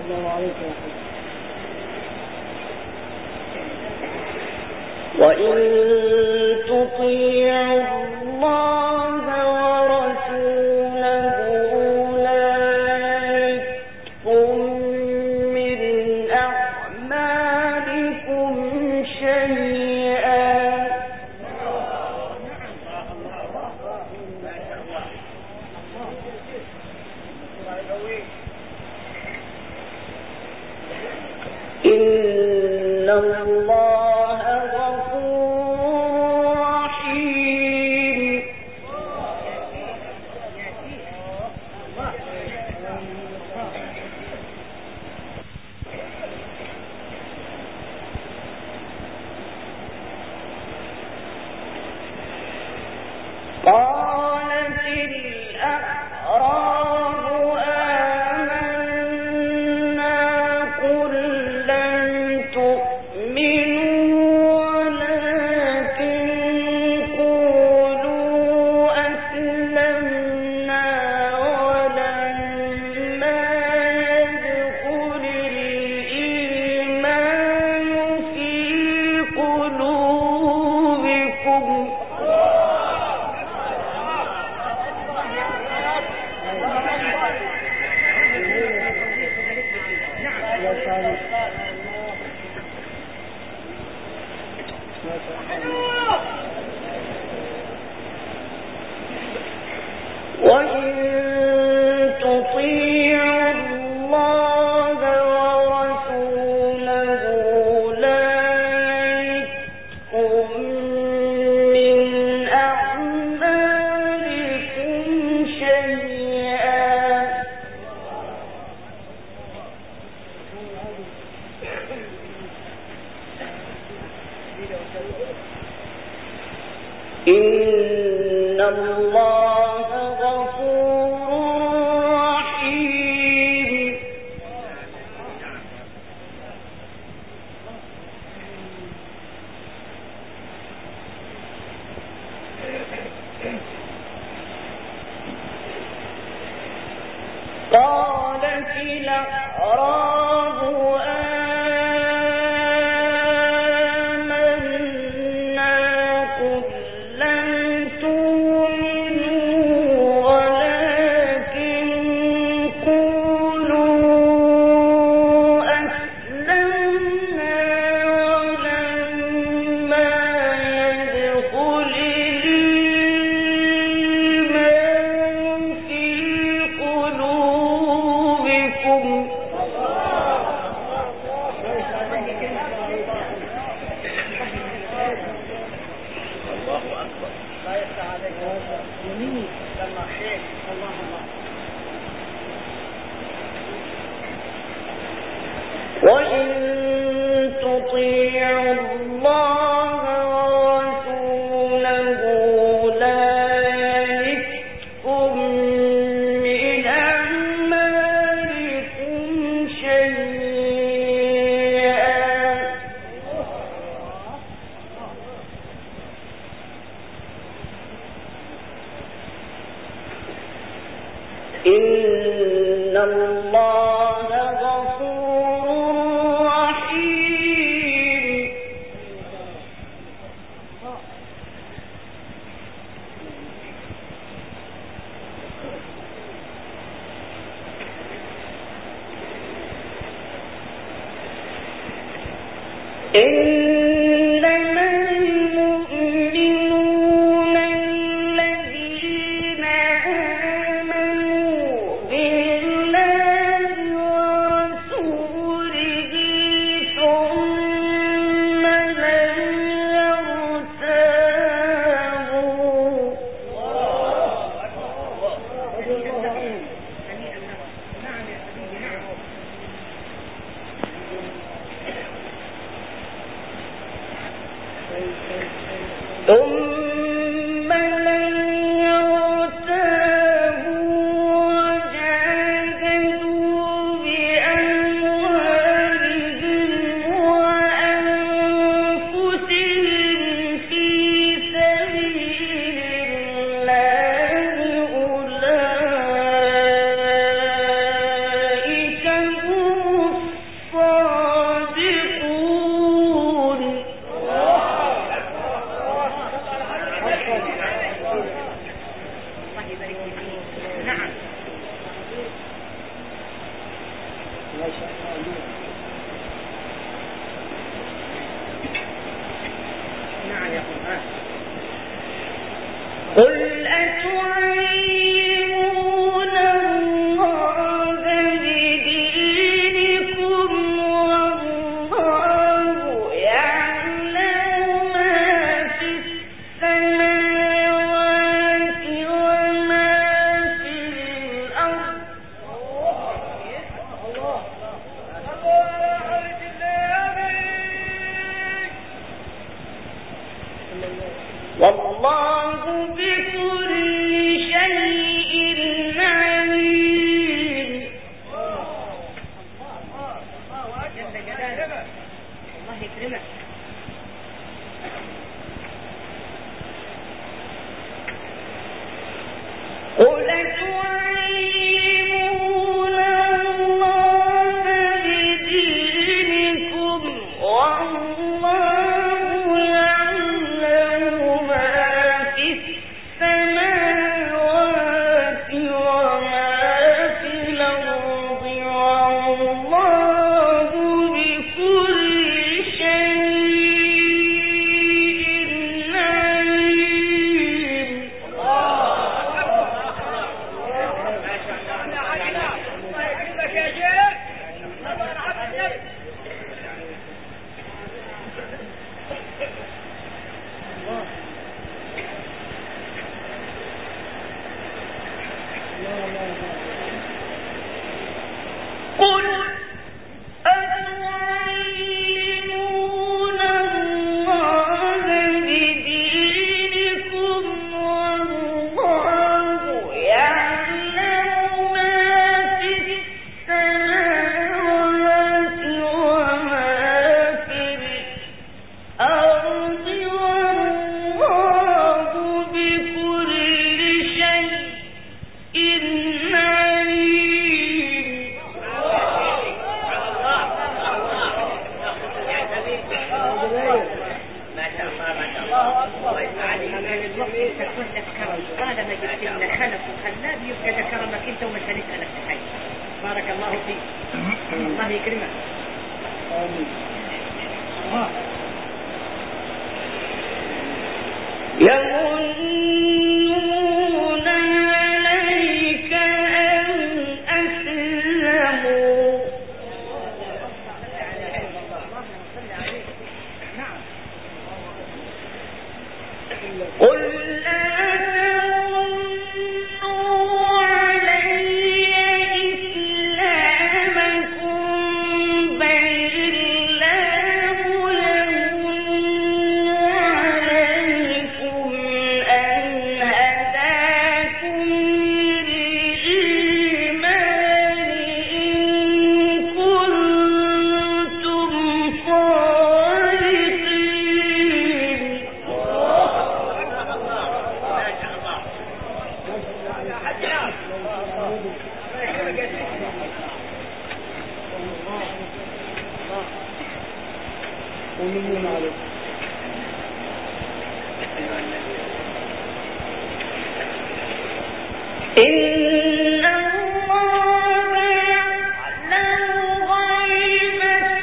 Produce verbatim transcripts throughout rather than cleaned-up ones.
وإن تطيعوا الله ورسوله لا يلدكم من أعمالكم شيئا إن الله غفور رحيم. قالت الأعراب آمنا قل لم تؤمنوا ولكن قولوا أسلمنا ولما يدخل الإيمان في قلوبكم وإن تطيعوا الله ورسوله لا يلدكم من أعمالكم شيئا إن الله غفور رحيم. قالت الأعراب آمنا قل لم تؤمنوا ولكن قولوا أسلمنا ولما يدخل الإيمان في قلوبكم وإن تطيعوا الله ورسوله لا يلدكم من أعمالكم شيئا إن الله غفور رحيم. إنما المؤمنون الذين آمنوا بالله نعم يا قرآن. قل أتعلمون الله بدينكم والله يعلم ما في السماوات وما في الأرض. والله بكل شيء عليم. جل جلاله. الله يكرمك. قل أتعلمون الله بدينكم والله يعلم ما في السماوات وما في الأرض والله بكل شيء عليم. قل أتعلمون الله بدينكم والله يعلم ما في السماوات وما في الأرض والله بكل شيء عليم. طالما جبت لنا خلف وخلاب يبقى ده كرمك انت ومش هنسألك في حاجة. بارك الله فيك. الله يكرمك. يمنون عليك أن أسلموا قل لا تمنوا علي إسلامكم بل الله يمن عليكم أن هداكم للإيمان إن كنتم صادقين. إن الله يعلم غيب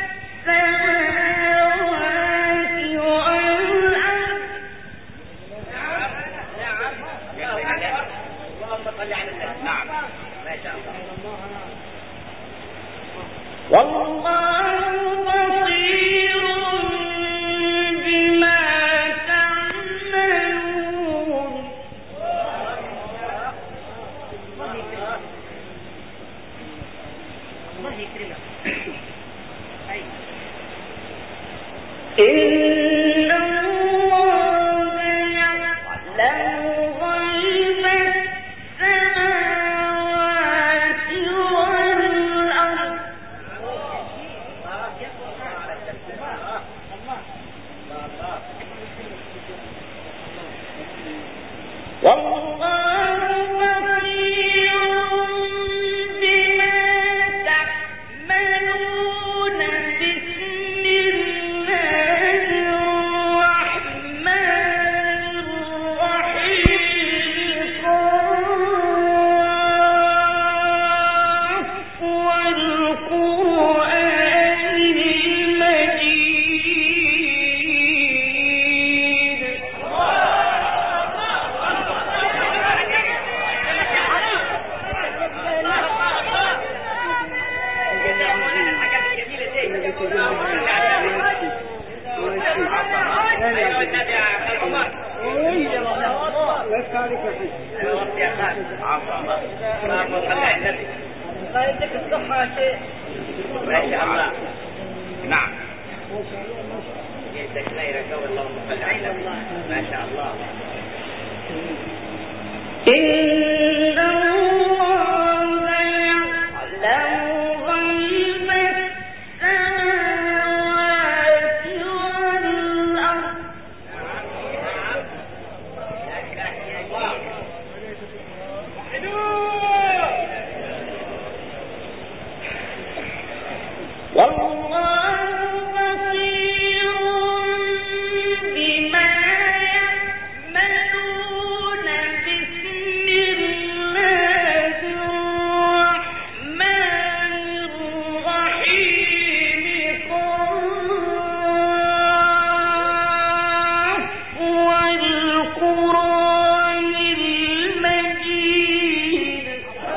السماوات والأرض. اللهم صل على النبي. نعم ما شاء الله. والله بصير بما تعملون. الله يكرمك. إن الله يعلم غيب السماوات والأرض. والله بصير بما تعملون. بسم الله الله يديك الصحة يا شيخ. ما شاء الله. نعم. يدك لا يرجو اللهم صل على الله. ما شاء الله. إن الله يعلم غيب السماوات والأرض والله بصير بما يعملون بسم الله الرحمن الرحيم قاف والقرآن المجيد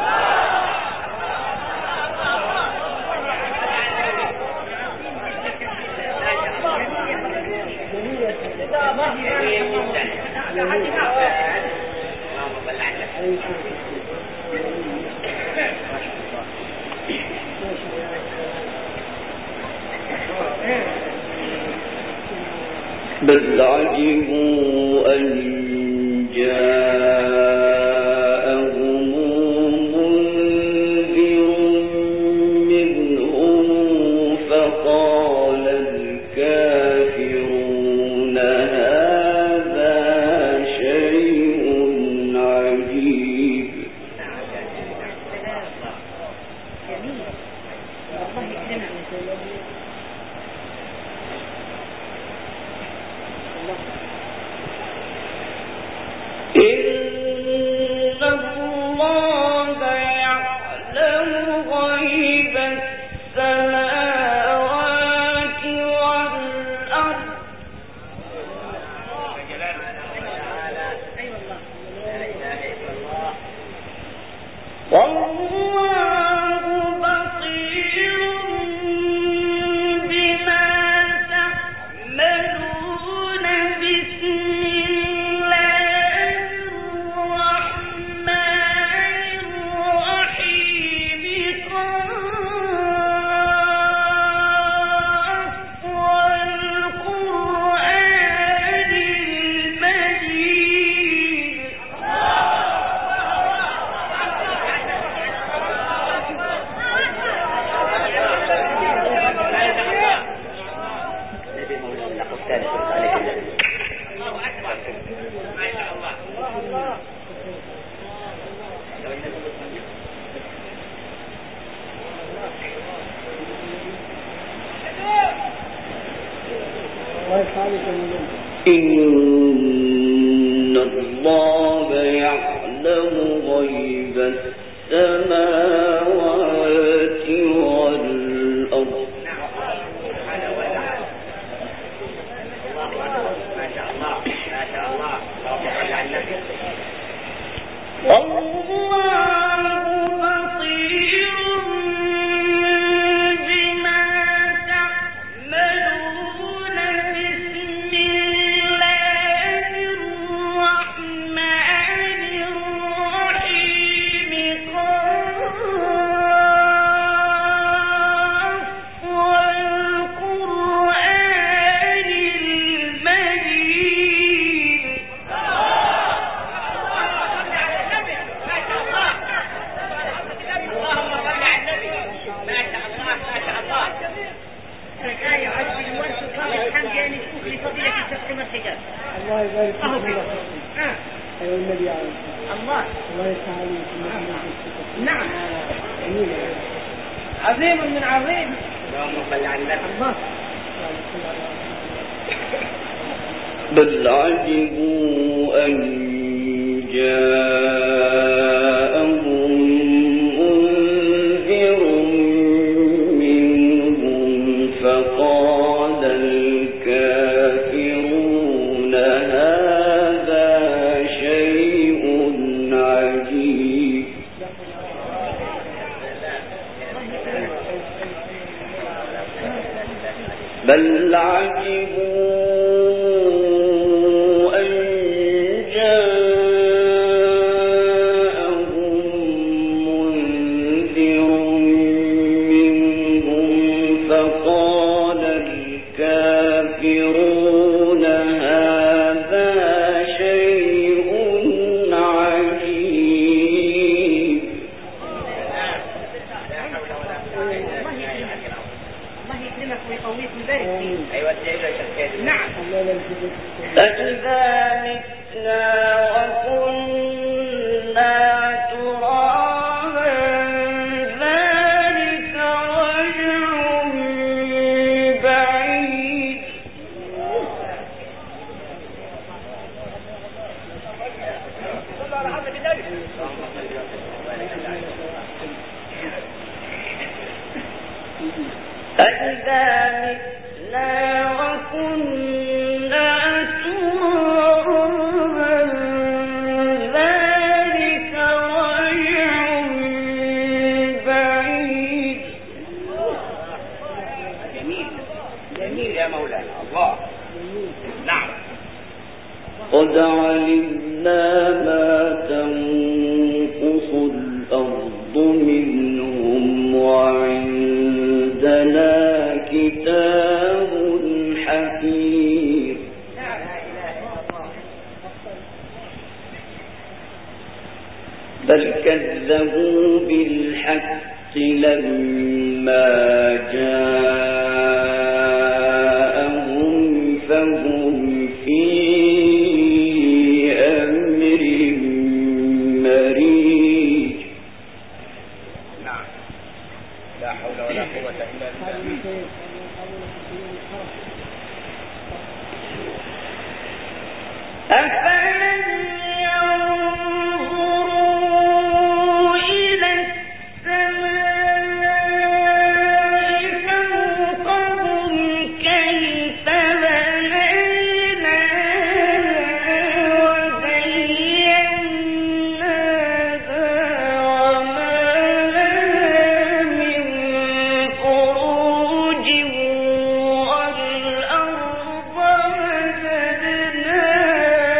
بل عجبوا أن جاءهم منذر منهم فقال الكافرون هذا شيء عجيب. إن الله يعلم غيب السماوات والأرض والله بصير بما تعملون بسم الله الرحمن الرحيم قاف والقرآن المجيد إن الله يعلم غيب السماوات والأرض والله بصير بما تعملون بسم الله الرحمن الرحيم قاف والقرآن المجيد الله يبارك فيك. أيها النبي عليه الله الله يسعى نعم عظيم من عظيم اللهم صل على الله. بل عجبوا أن جاءهم منذر منهم فقال الكافرون هذا شيء عجيب. بل عجبوا أن جاءهم منذر قومية مبارك فيه. ايوه الجايزة شكاية. نعم. أإذا متنا وكنا ترابا ذلك رجع بعيد. أإذا متنا وكنا ترابا ذلك رجع بعيد. جميل جميل يا مولانا الله. نعم. قد علمنا ما تنقص الأرض منهم وعندنا كتاب حفيظ. بل كذبوا بالحق لما جاءهم فهم في أمر مريج. نعم. لا حول ولا قوة إلا بالله. أفلم ينظروا إلى السماء فوقهم كيف بنيناها وزيناها وما لها من فروج والأرض مددناها.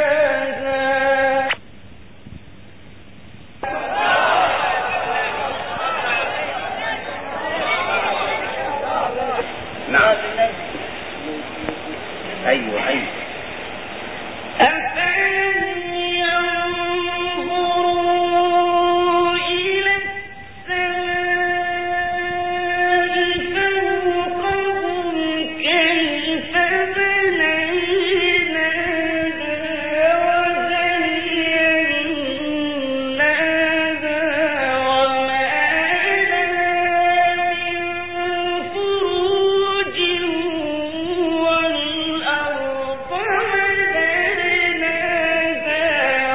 نعم. أيوة أيوة. أفلم ينظروا إلى السماء فوقهم كيف بنيناها وزيناها وما لها من فروج والأرض مددناها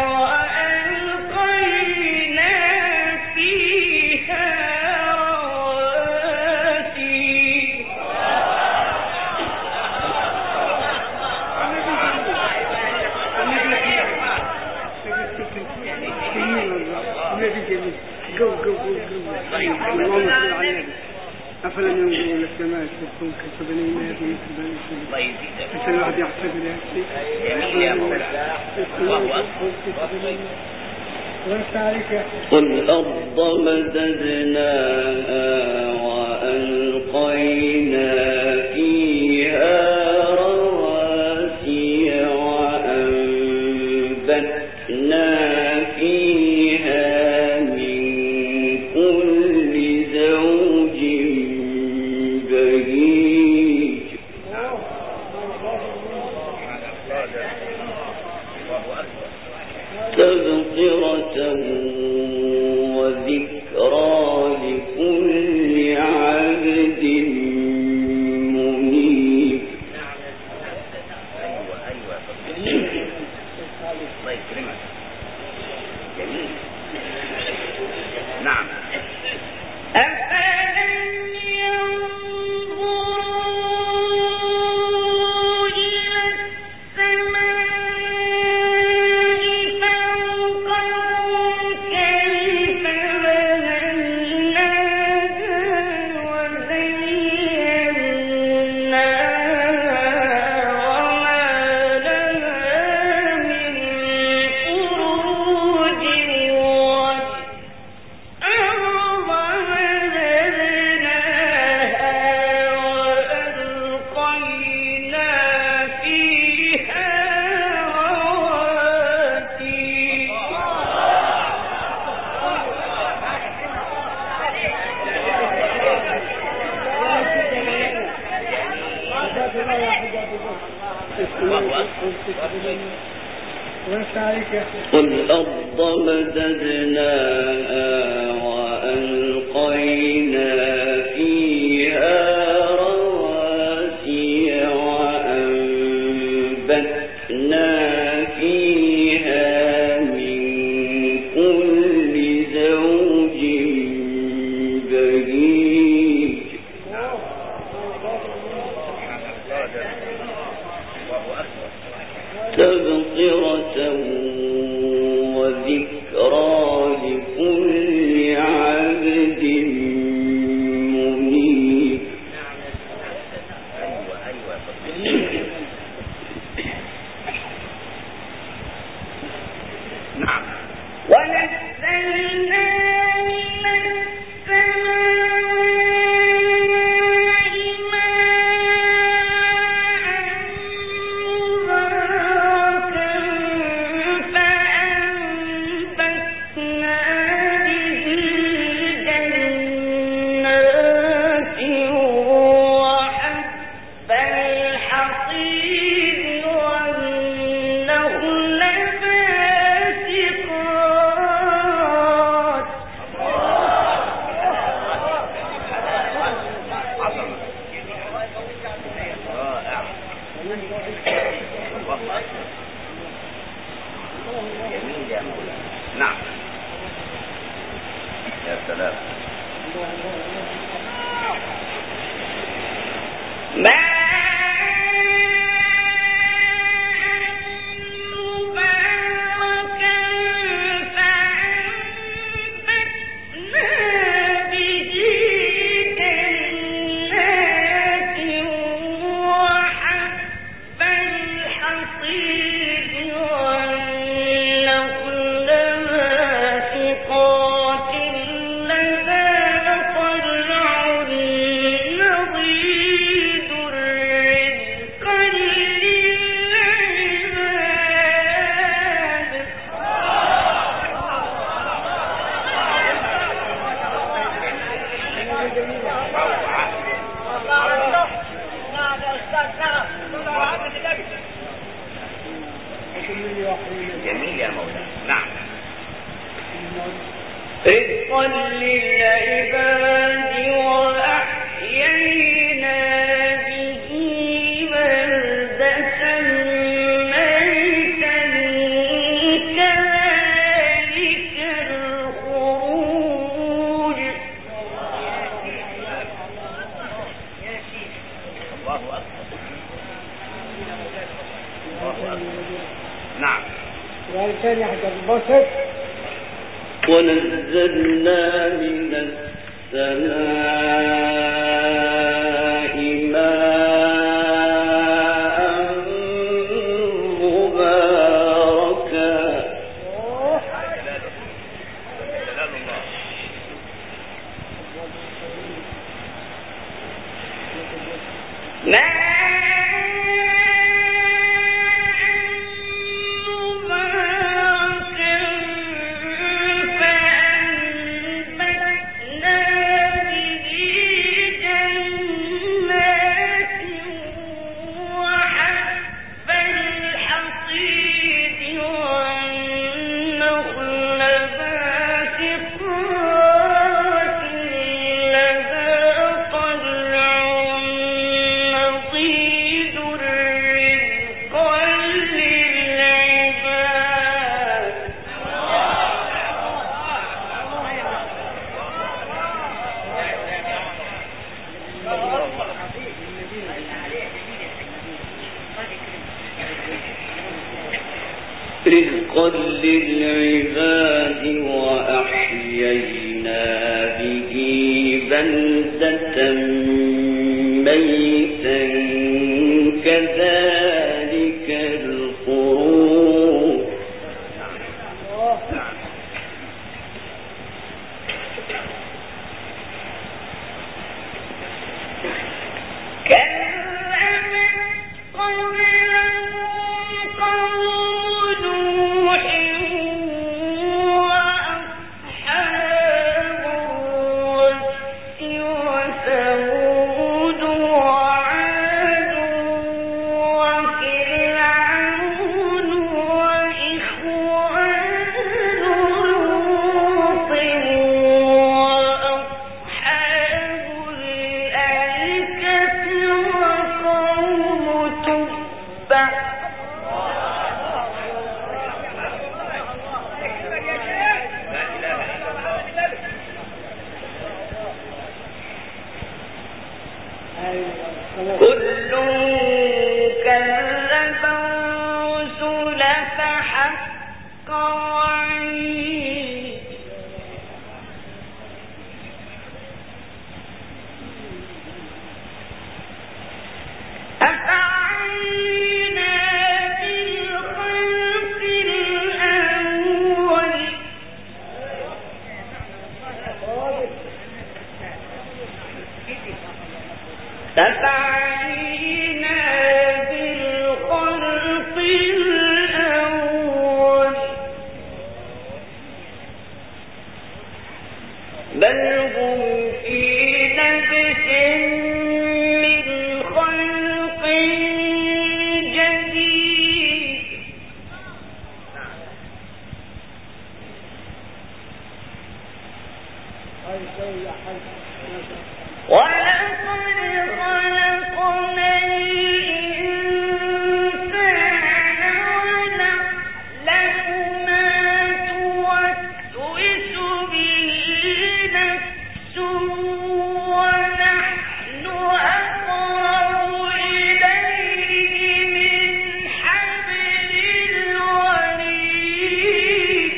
وألقينا فيها رواسي. أفلم ينظروا إلى السماء فوقهم كيف بنيناها بمثل الله يزيدك. حتى الواحد يعتبر يا أخي. جميل يا مولانا. الله أكبر. والأرض مددناها وألقينا فيها رواسي وأنبتنا فيها من كل زوج بهيج. تذكرة وذكرى لكل والأرض مددناها وألقينا فيها رواسي وأنبتنا فيها من كل زوج بهيج تبصرة وذكرى لكل عبد منيب. نعم. ونزلنا من السماء ماء مباركا فأنبتنا به جنات وحب الحصيد والنخل باسقات جميل يا مولانا. نعم. يا سلام. مباركا فأنبتنا به جنات وحب الحصيد والنخل باسقات لها طلع نضيد رزقا للعباد. جميل يا مولانا. نعم. رزقا للعباد وأحيينا به بلدة ميتا كذلك الخروج. الله أكبر. الله أكبر. نعم. والثاني حتى البسط ونزلنا من السماء ماء مباركا جلال الله. رزقا للعباد وأحيينا به بلدة ميتا كذلك الخروج. وثمود وعاد كل كذب الرسل فحق وعيد أفعينا بالخلق الأول أفعينا بالخلق الأول بل هم في لبس من خلق جديد ولقد خلقنا الإنسان ونعلم ما توسوس به نفسه ونحن أقرب إليه من حبل الوريد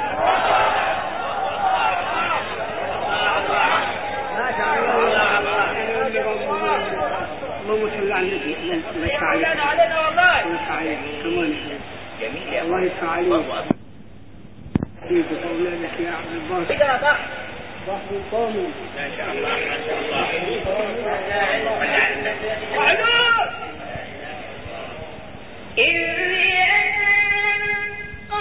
اللهم صل على النبي. الله يفتح علينا والله. الله يفتح عليك كمان. جميل يا الله يفتح عليك. كيف أولادك يا عبد الباسط؟ كده صح. بحر القومي. ما شاء الله ما شاء الله. وعلوم. إذ يتلقى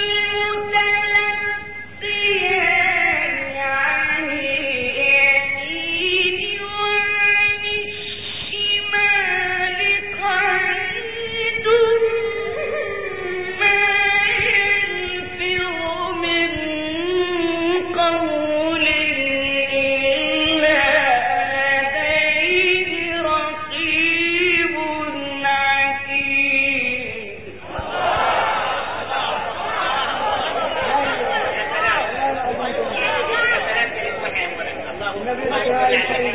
المتلقيان عن اليمين وعن الشمال قعيد ما يلفظ من قول إلا لديه رقيب عتيد النبي صلى الله عليه وسلم.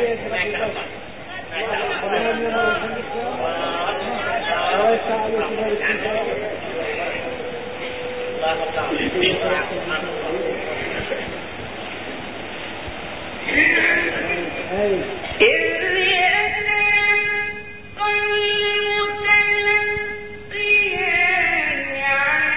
الله يفتح عليك. إذ يتلقى المتلقيان عن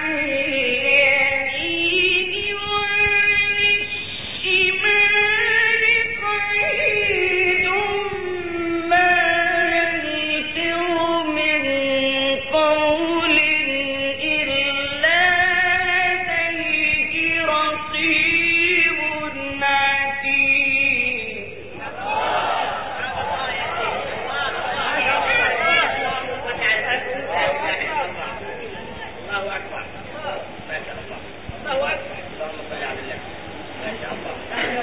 اليمين وعن الشمال قعيد ما يلفظ من قول إلا لديه رقيب عتيد الله أكبر. ما شاء الله. الله أكبر. اللهم صل على النبي. ما شاء الله. الله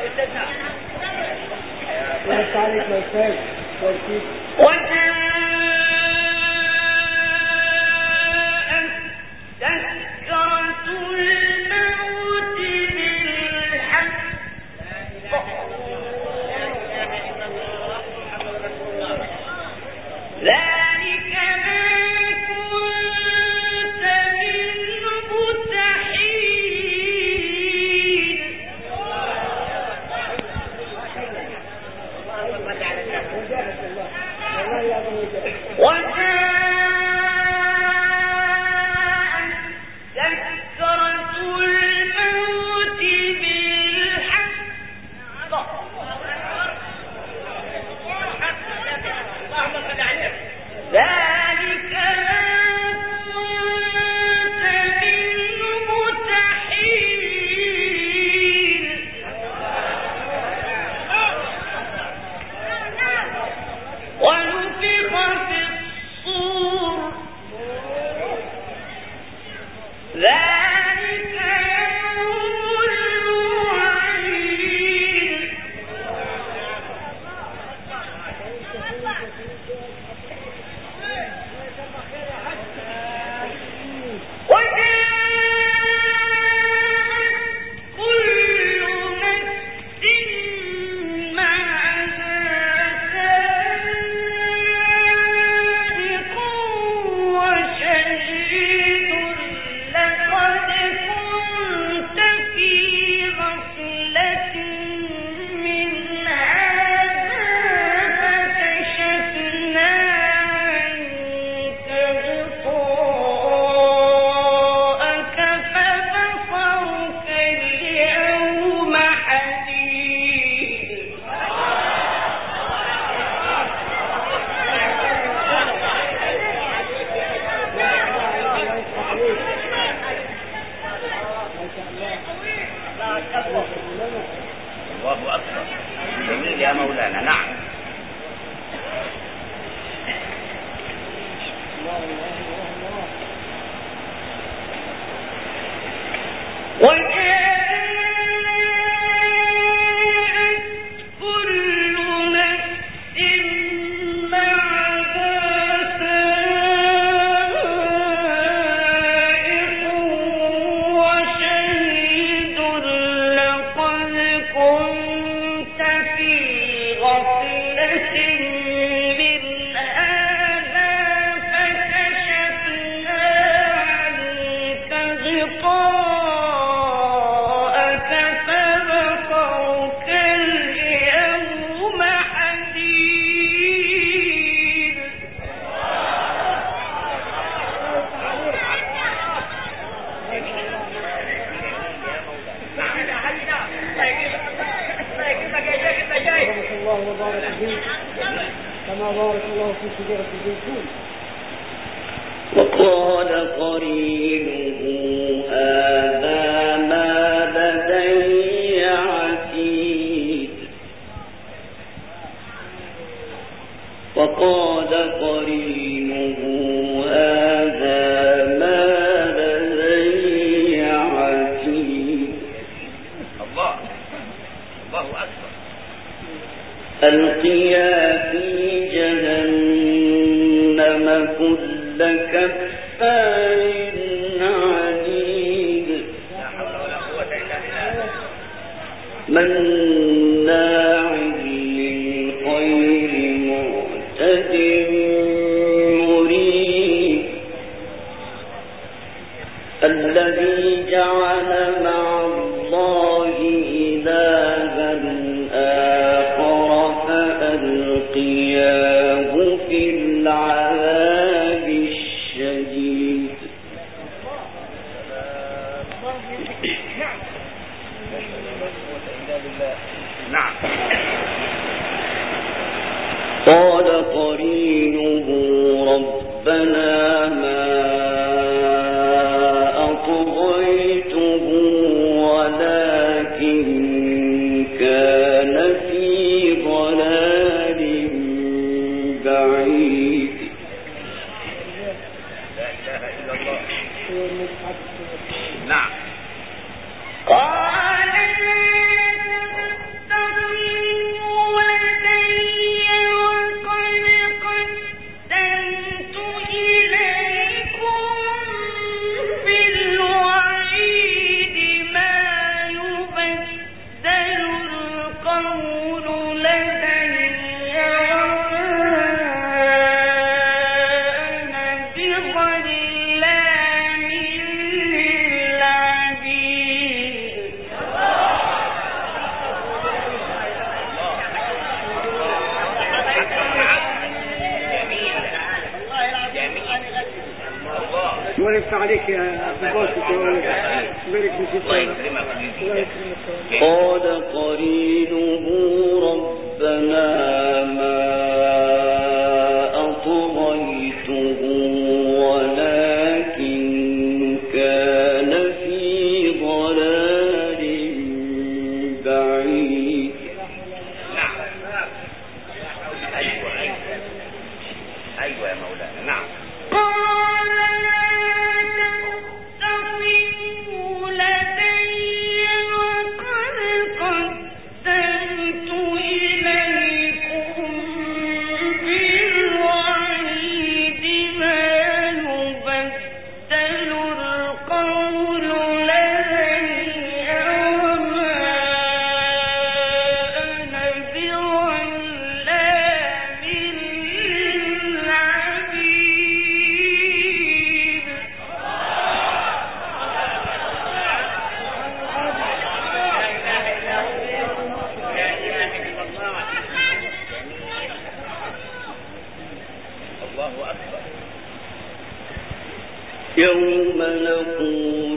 يفتح عليك يا أستاذ. وجاءت تذكرة الموت بالحق ذلك ما كنت منه تحيد والله يا يا مولانا. نعم. وقال قرينه هذا ما لدي عتيد وقال قرينه هذا ما لدي عتيد. الله الله أكبر. ألقيا في جهنم كل كفار عنيد لا حول ولا قوة إلا بالله. مناع للخير معتد مريب الذي جعل مع الله إلها آخر فألقياه في العذاب الشديد. نعم. قال قرينه ربنا ما أطغيته ولكن كان في ضلال بعيد. لا إله إلا الله. نعم. قال تستغفروا لدي وقد قدمت إليكم بالوعيد ما يبدل القول لدي وما أنا بظلام للعبيد. ولف عليك يا باسط ملك الله يكرمك. قال قرينه ربنا ما أطغيته ولكن كان في ضلال بعيد. نعم. أيوة أيوة أيوة يا مولانا. نعم. قال لا تستغفروا لدي وقد قدمت إليكم بالوعيد ما يبدل القول لدي وما أنا بظلام للعبيد. الله أكبر. يوم نقول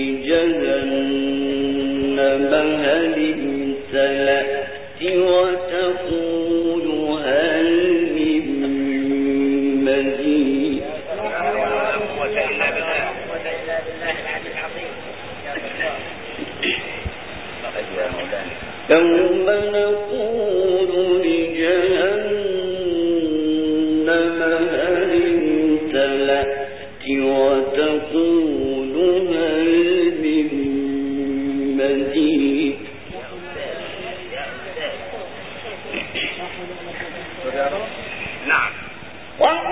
لجهنم هل امتلأت وتقول هل من مزيد. ولا قوة إلا بالله. ولا إلا بالله العلي العظيم. يا الله. أيوة يا مولانا. يوم نقول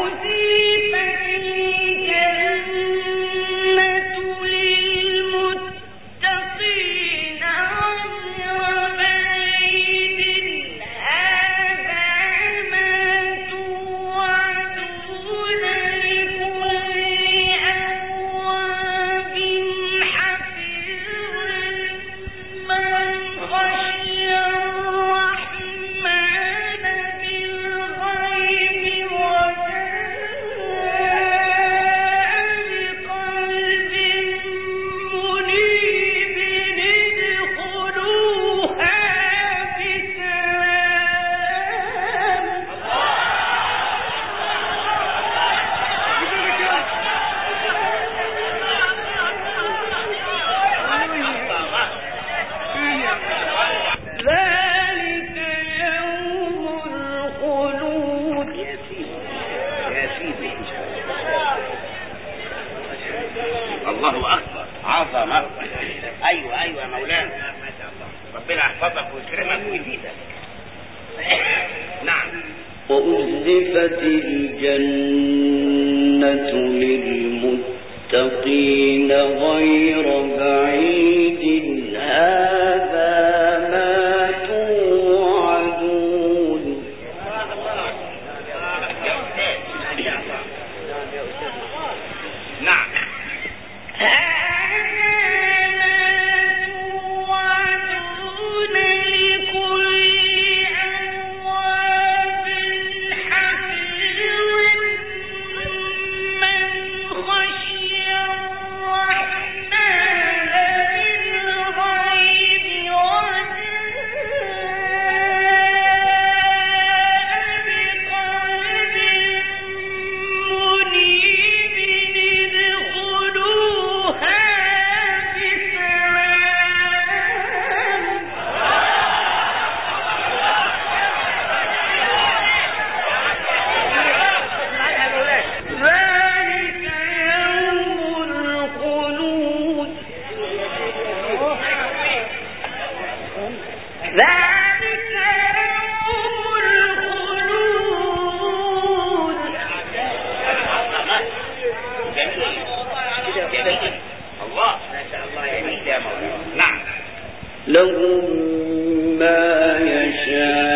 الله أكبر عظمة. أيوة أيوة يا مولانا، ربنا يحفظك ويكرمك ويزيدك. نعم. وأزلفت الجنة للمتقين غير بعيد هذا ما توعدون. نعم. لهم ما يشاء